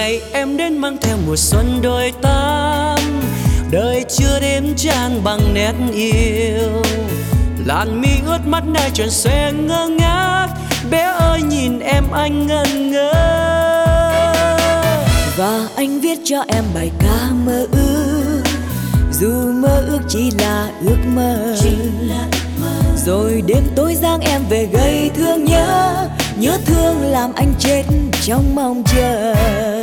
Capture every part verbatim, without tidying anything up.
ngày em đến mang theo mùa xuân đôi tám, đời chưa đêm trang bằng nét yêu. Làn mi ướt mắt nơi tròn xoe ngơ ngác, bé ơi nhìn em anh ngẩn ngơ. Và anh viết cho em bài ca mơ ước, dù mơ ước chỉ là ước mơ. Rồi đêm tối giang em về gây thương nhớ, nhớ thương làm anh chết trong mong chờ.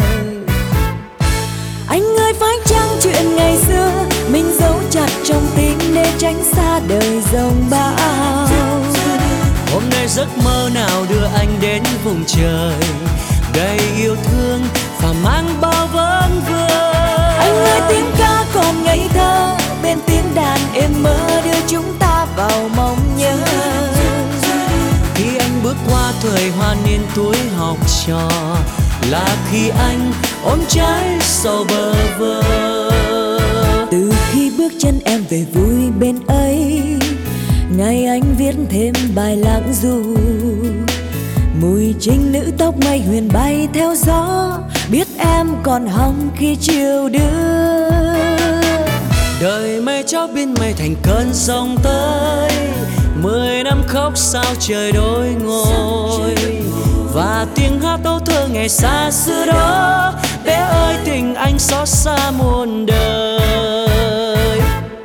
Anh ơi phải chăng chuyện ngày xưa mình giấu chặt trong tim để tránh xa đời giông bão. Hôm nay giấc mơ nào đưa anh đến vùng trời đầy yêu thương và mang bao vấn vương. Anh ơi tiếng ca còn ngây thơ, bên tiếng đàn êm mơ đưa chúng ta vào mong nhớ. Khi anh bước qua thời hoa niên tuổi học trò, là khi anh ôm trái sầu bơ vơ. Từ khi bước chân em về vui bên ấy, ngày anh viết thêm bài lãng du. Mùi trinh nữ tóc mây huyền bay theo gió, biết em còn hồng khi chiều đưa. Đời mây chót biên mây thành cơn giông tới, mười năm khóc sao trời đôi ngôi. Và tiếng hát âu thơ ngày xa xưa đó, bé ơi tình anh xót xa muôn đời.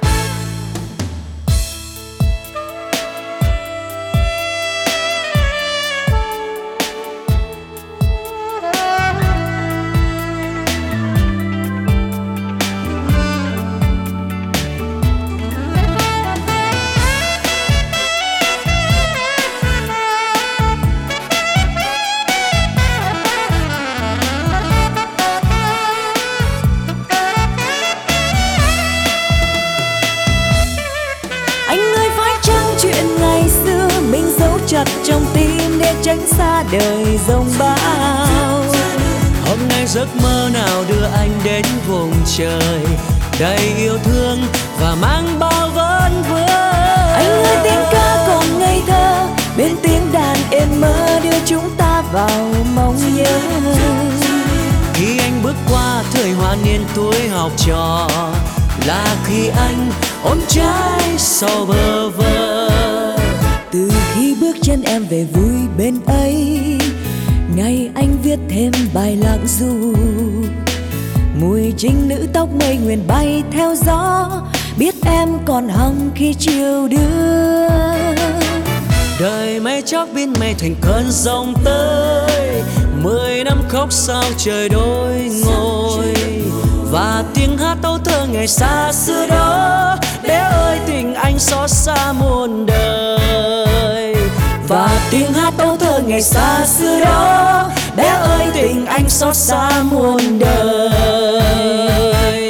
Chặt trong tim để tránh xa đời giông bão. Hôm nay giấc mơ nào đưa anh đến vùng trời đầy yêu thương và mang bao vấn vương. Anh ơi tiếng ca còn ngây thơ, bên tiếng đàn êm mơ đưa chúng ta vào mong nhớ. Khi anh bước qua thời hoa niên tuổi học trò, là khi anh ôm trái sầu bơ vơ. Từ khi bước chân em về vui bên ấy, ngày anh viết thêm bài lãng du. Mùi trinh nữ tóc mây nguyền bay theo gió, biết em còn hồng khi chiều đưa. Đời mây chót biên mây thành cơn giông tới, mười năm khóc sao trời đôi ngôi. Và tiếng hát âu thơ ngày xa xưa đó, bé ơi tình anh xót xa muôn đời. Và tiếng hát âu thơ ngày xa xưa đó, bé ơi tình anh xót xa muôn đời.